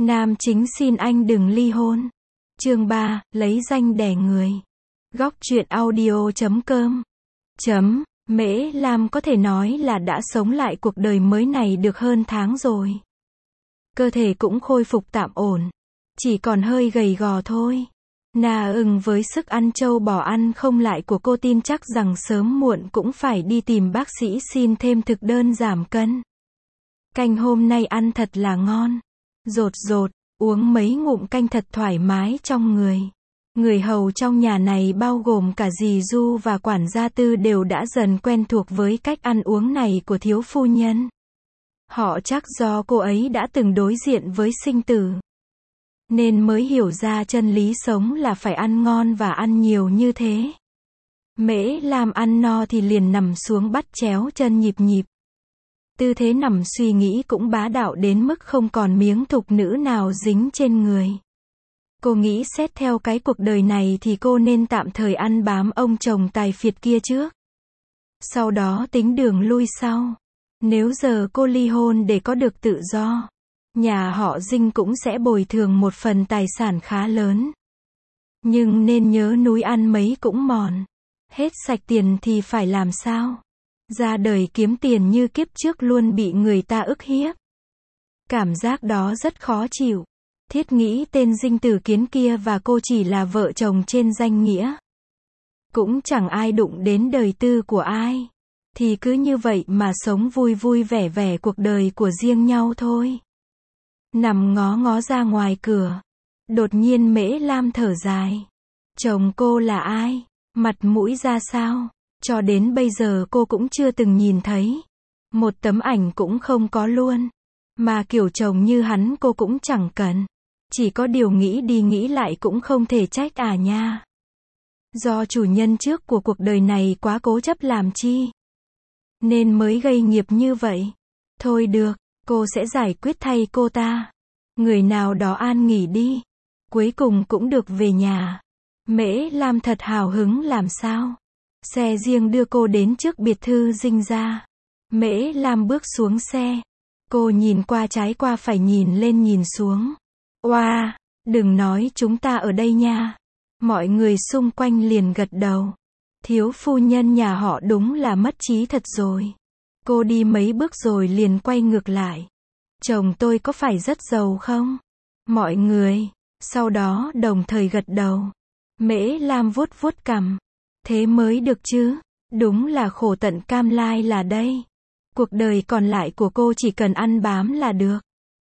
Nam chính xin anh đừng ly hôn. Chương 3, lấy danh đẻ người. Góc truyện audio.com. Mễ Lam có thể nói là đã sống lại cuộc đời mới này được hơn tháng rồi. Cơ thể cũng khôi phục tạm ổn. Chỉ còn hơi gầy gò thôi. Na ưng với sức ăn trâu bò ăn không lại của cô tin chắc rằng sớm muộn cũng phải đi tìm bác sĩ xin thêm thực đơn giảm cân. Canh hôm nay ăn thật là ngon. Rột rột, uống mấy ngụm canh thật thoải mái trong người. Người hầu trong nhà này bao gồm cả dì Du và quản gia Tư đều đã dần quen thuộc với cách ăn uống này của thiếu phu nhân. Họ chắc do cô ấy đã từng đối diện với sinh tử, nên mới hiểu ra chân lý sống là phải ăn ngon và ăn nhiều như thế. Mễ Lam ăn no thì liền nằm xuống bắt chéo chân nhịp nhịp. Tư thế nằm suy nghĩ cũng bá đạo đến mức không còn miếng thục nữ nào dính trên người. Cô nghĩ xét theo cái cuộc đời này thì cô nên tạm thời ăn bám ông chồng tài phiệt kia trước. Sau đó tính đường lui sau. Nếu giờ cô ly hôn để có được tự do, nhà họ Dinh cũng sẽ bồi thường một phần tài sản khá lớn. Nhưng nên nhớ núi ăn mấy cũng mòn. Hết sạch tiền thì phải làm sao? Ra đời kiếm tiền như kiếp trước luôn bị người ta ức hiếp. Cảm giác đó rất khó chịu. Thiết nghĩ tên Dinh Tử Kiến kia và cô chỉ là vợ chồng trên danh nghĩa. Cũng chẳng ai đụng đến đời tư của ai. Thì cứ như vậy mà sống vui vui vẻ vẻ cuộc đời của riêng nhau thôi. Nằm ngó ngó ra ngoài cửa. Đột nhiên Mễ Lam thở dài. Chồng cô là ai? Mặt mũi ra sao? Cho đến bây giờ cô cũng chưa từng nhìn thấy. Một tấm ảnh cũng không có luôn. Mà kiểu chồng như hắn cô cũng chẳng cần. Chỉ có điều nghĩ đi nghĩ lại cũng không thể trách à nha. Do chủ nhân trước của cuộc đời này quá cố chấp làm chi, nên mới gây nghiệp như vậy. Thôi được, cô sẽ giải quyết thay cô ta. Người nào đó an nghỉ đi. Cuối cùng cũng được về nhà. Mễ Lam thật hào hứng làm sao. Xe riêng đưa cô đến trước biệt thự Dinh gia. Mễ Lam bước xuống xe. Cô nhìn qua trái qua phải nhìn lên nhìn xuống. Oa, đừng nói chúng ta ở đây nha. Mọi người xung quanh liền gật đầu. Thiếu phu nhân nhà họ đúng là mất trí thật rồi. Cô đi mấy bước rồi liền quay ngược lại. Chồng tôi có phải rất giàu không? Mọi người, sau đó đồng thời gật đầu. Mễ Lam vuốt vuốt cằm. Thế mới được chứ. Đúng là khổ tận cam lai là đây. Cuộc đời còn lại của cô chỉ cần ăn bám là được.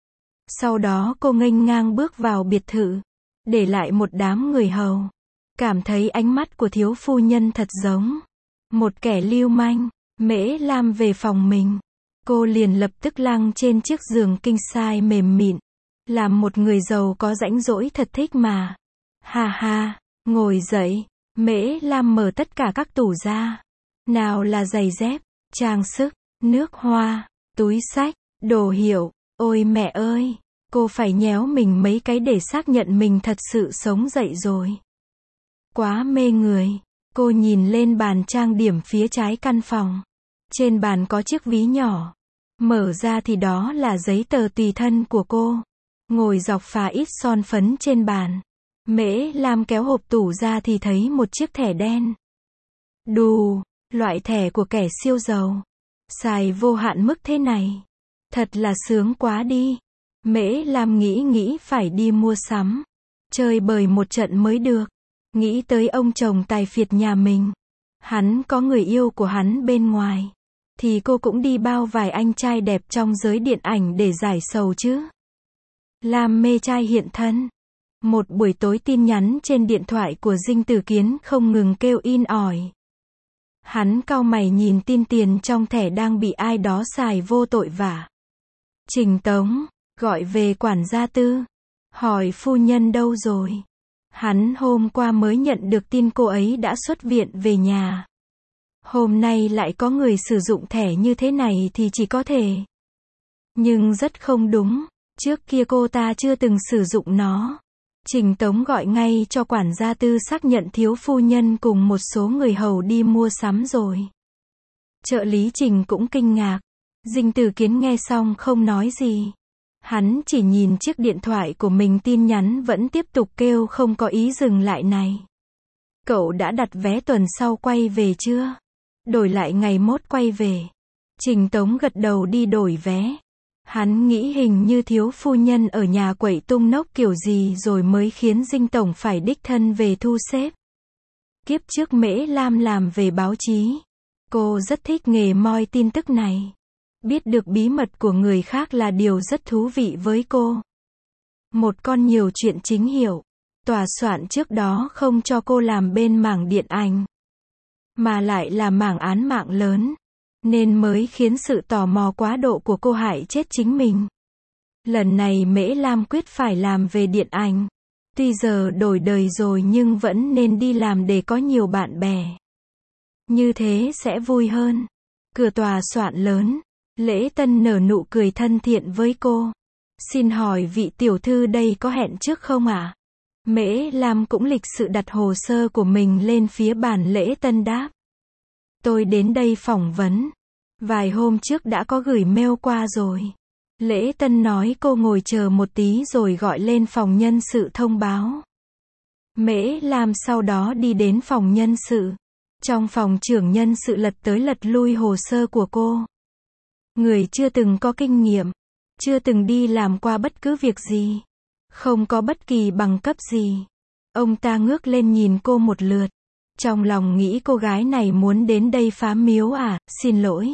Sau đó cô nghênh ngang bước vào biệt thự. Để lại một đám người hầu. Cảm thấy ánh mắt của thiếu phu nhân thật giống một kẻ lưu manh. Mễ Lam về phòng mình. Cô liền lập tức lăn trên chiếc giường king size mềm mịn. Làm một người giàu có rãnh rỗi thật thích mà. Ha ha, ngồi dậy. Mễ Lam mở tất cả các tủ ra. Nào là giày dép, trang sức, nước hoa, túi xách, đồ hiệu. Ôi mẹ ơi, cô phải nhéo mình mấy cái để xác nhận mình thật sự sống dậy rồi. Quá mê người. Cô nhìn lên bàn trang điểm phía trái căn phòng. Trên bàn có chiếc ví nhỏ. Mở ra thì đó là giấy tờ tùy thân của cô. Ngồi dọc phà ít son phấn trên bàn. Mễ Lam kéo hộp tủ ra thì thấy một chiếc thẻ đen. Đù, loại thẻ của kẻ siêu giàu. Xài vô hạn mức thế này. Thật là sướng quá đi. Mễ Lam nghĩ phải đi mua sắm. Chơi bời một trận mới được. Nghĩ tới ông chồng tài phiệt nhà mình. Hắn có người yêu của hắn bên ngoài. Thì cô cũng đi bao vài anh trai đẹp trong giới điện ảnh để giải sầu chứ. Lam mê trai hiện thân. Một buổi tối tin nhắn trên điện thoại của Dinh Tử Kiến không ngừng kêu in ỏi. Hắn cau mày nhìn tin tiền trong thẻ đang bị ai đó xài vô tội vạ. Trình Tống, gọi về quản gia Tư. Hỏi phu nhân đâu rồi? Hắn hôm qua mới nhận được tin cô ấy đã xuất viện về nhà. Hôm nay lại có người sử dụng thẻ như thế này thì chỉ có thể. Nhưng rất không đúng. Trước kia cô ta chưa từng sử dụng nó. Trình Tống gọi ngay cho quản gia Tư xác nhận thiếu phu nhân cùng một số người hầu đi mua sắm rồi. Trợ lý Trình cũng kinh ngạc. Dinh Tử Kiến nghe xong không nói gì. Hắn chỉ nhìn chiếc điện thoại của mình, tin nhắn vẫn tiếp tục kêu không có ý dừng lại này. Cậu đã đặt vé tuần sau quay về chưa? Đổi lại ngày mốt quay về. Trình Tống gật đầu đi đổi vé. Hắn nghĩ hình như thiếu phu nhân ở nhà quậy tung nốc kiểu gì rồi mới khiến Dinh Tổng phải đích thân về thu xếp. Kiếp trước Mễ Lam làm về báo chí. Cô rất thích nghề moi tin tức này. Biết được bí mật của người khác là điều rất thú vị với cô. Một con nhiều chuyện chính hiệu. Tòa soạn trước đó không cho cô làm bên mảng điện ảnh, mà lại là mảng án mạng lớn, nên mới khiến sự tò mò quá độ của cô hại chết chính mình. Lần này Mễ Lam quyết phải làm về điện ảnh. Tuy giờ đổi đời rồi nhưng vẫn nên đi làm để có nhiều bạn bè. Như thế sẽ vui hơn. Cửa tòa soạn lớn, Lễ Tân nở nụ cười thân thiện với cô. Xin hỏi vị tiểu thư đây có hẹn trước không ạ? Mễ Lam cũng lịch sự đặt hồ sơ của mình lên phía bàn. Lễ Tân đáp. Tôi đến đây phỏng vấn. Vài hôm trước đã có gửi mail qua rồi. Lễ Tân nói cô ngồi chờ một tí rồi gọi lên phòng nhân sự thông báo. Mễ Lam sau đó đi đến phòng nhân sự. Trong phòng trưởng nhân sự lật tới lật lui hồ sơ của cô. Người chưa từng có kinh nghiệm, chưa từng đi làm qua bất cứ việc gì, không có bất kỳ bằng cấp gì. Ông ta ngước lên nhìn cô một lượt. Trong lòng nghĩ cô gái này muốn đến đây phá miếu à, xin lỗi.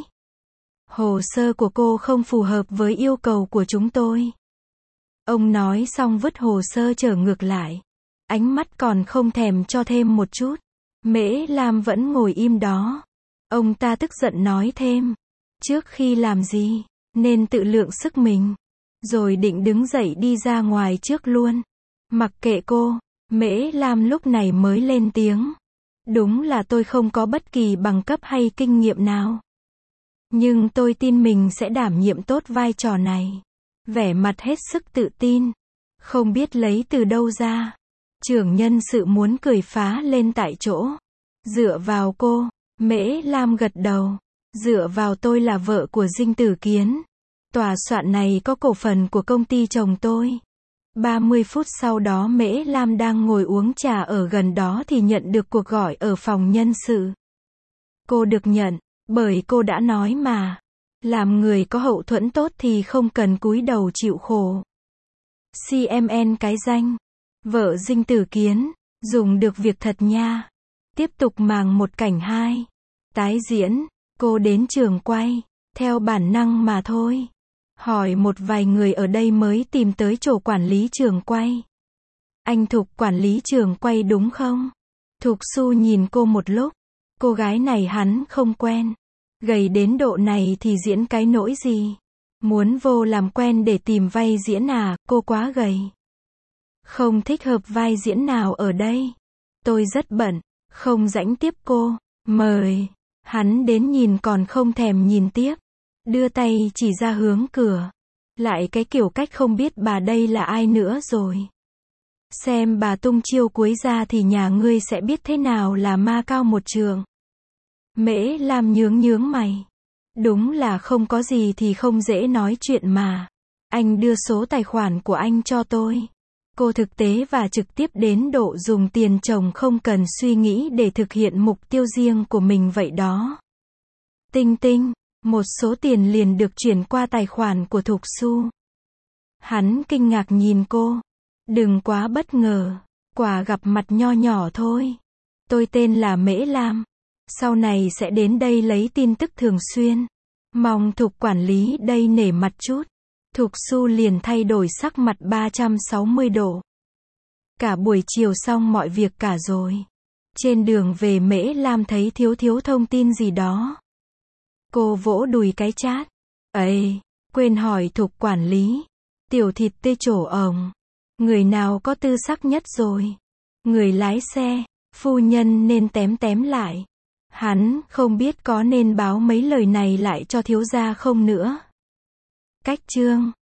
Hồ sơ của cô không phù hợp với yêu cầu của chúng tôi. Ông nói xong vứt hồ sơ trở ngược lại. Ánh mắt còn không thèm cho thêm một chút. Mễ Lam vẫn ngồi im đó. Ông ta tức giận nói thêm. Trước khi làm gì, nên tự lượng sức mình. Rồi định đứng dậy đi ra ngoài trước luôn. Mặc kệ cô, Mễ Lam lúc này mới lên tiếng. Đúng là tôi không có bất kỳ bằng cấp hay kinh nghiệm nào. Nhưng tôi tin mình sẽ đảm nhiệm tốt vai trò này. Vẻ mặt hết sức tự tin. Không biết lấy từ đâu ra. Trưởng nhân sự muốn cười phá lên tại chỗ. Dựa vào cô, Mễ Lam gật đầu. Dựa vào tôi là vợ của Dinh Tử Kiến. Tòa soạn này có cổ phần của công ty chồng tôi. 30 phút sau đó Mễ Lam đang ngồi uống trà ở gần đó thì nhận được cuộc gọi ở phòng nhân sự. Cô được nhận, bởi cô đã nói mà. Làm người có hậu thuẫn tốt thì không cần cúi đầu chịu khổ. CMN cái danh. Vợ Dinh Tử Kiến. Dùng được việc thật nha. Tiếp tục màng một cảnh 2. Tái diễn. Cô đến trường quay. Theo bản năng mà thôi. Hỏi một vài người ở đây mới tìm tới chỗ quản lý trường quay. Anh Thục quản lý trường quay đúng không? Thục Xu nhìn cô một lúc. Cô gái này hắn không quen. Gầy đến độ này thì diễn cái nỗi gì? Muốn vô làm quen để tìm vai diễn à, cô quá gầy. Không thích hợp vai diễn nào ở đây. Tôi rất bận, không rảnh tiếp cô. Mời. Hắn đến nhìn còn không thèm nhìn tiếp. Đưa tay chỉ ra hướng cửa. Lại cái kiểu cách không biết bà đây là ai nữa rồi. Xem bà tung chiêu cuối ra thì nhà ngươi sẽ biết thế nào là ma cao một trượng. Mễ Lam nhướng mày. Đúng là không có gì thì không dễ nói chuyện mà. Anh đưa số tài khoản của anh cho tôi. Cô thực tế và trực tiếp đến độ dùng tiền chồng không cần suy nghĩ để thực hiện mục tiêu riêng của mình vậy đó. Tinh tinh, một số tiền liền được chuyển qua tài khoản của Thục Xu. Hắn kinh ngạc nhìn cô. Đừng quá bất ngờ, quả gặp mặt nho nhỏ thôi. Tôi tên là Mễ Lam. Sau này sẽ đến đây lấy tin tức thường xuyên. Mong Thục quản lý đây nể mặt chút. Thục Xu liền thay đổi sắc mặt 360 độ. Cả buổi chiều xong mọi việc cả rồi. Trên đường về Mễ Lam thấy thiếu thông tin gì đó. Cô vỗ đùi cái chát. Ấy, quên hỏi Thục quản lý. Tiểu thịt tê trổ ổng. Người nào có tư sắc nhất rồi? Người lái xe, phu nhân nên tém lại. Hắn không biết có nên báo mấy lời này lại cho thiếu gia không nữa. Cách chương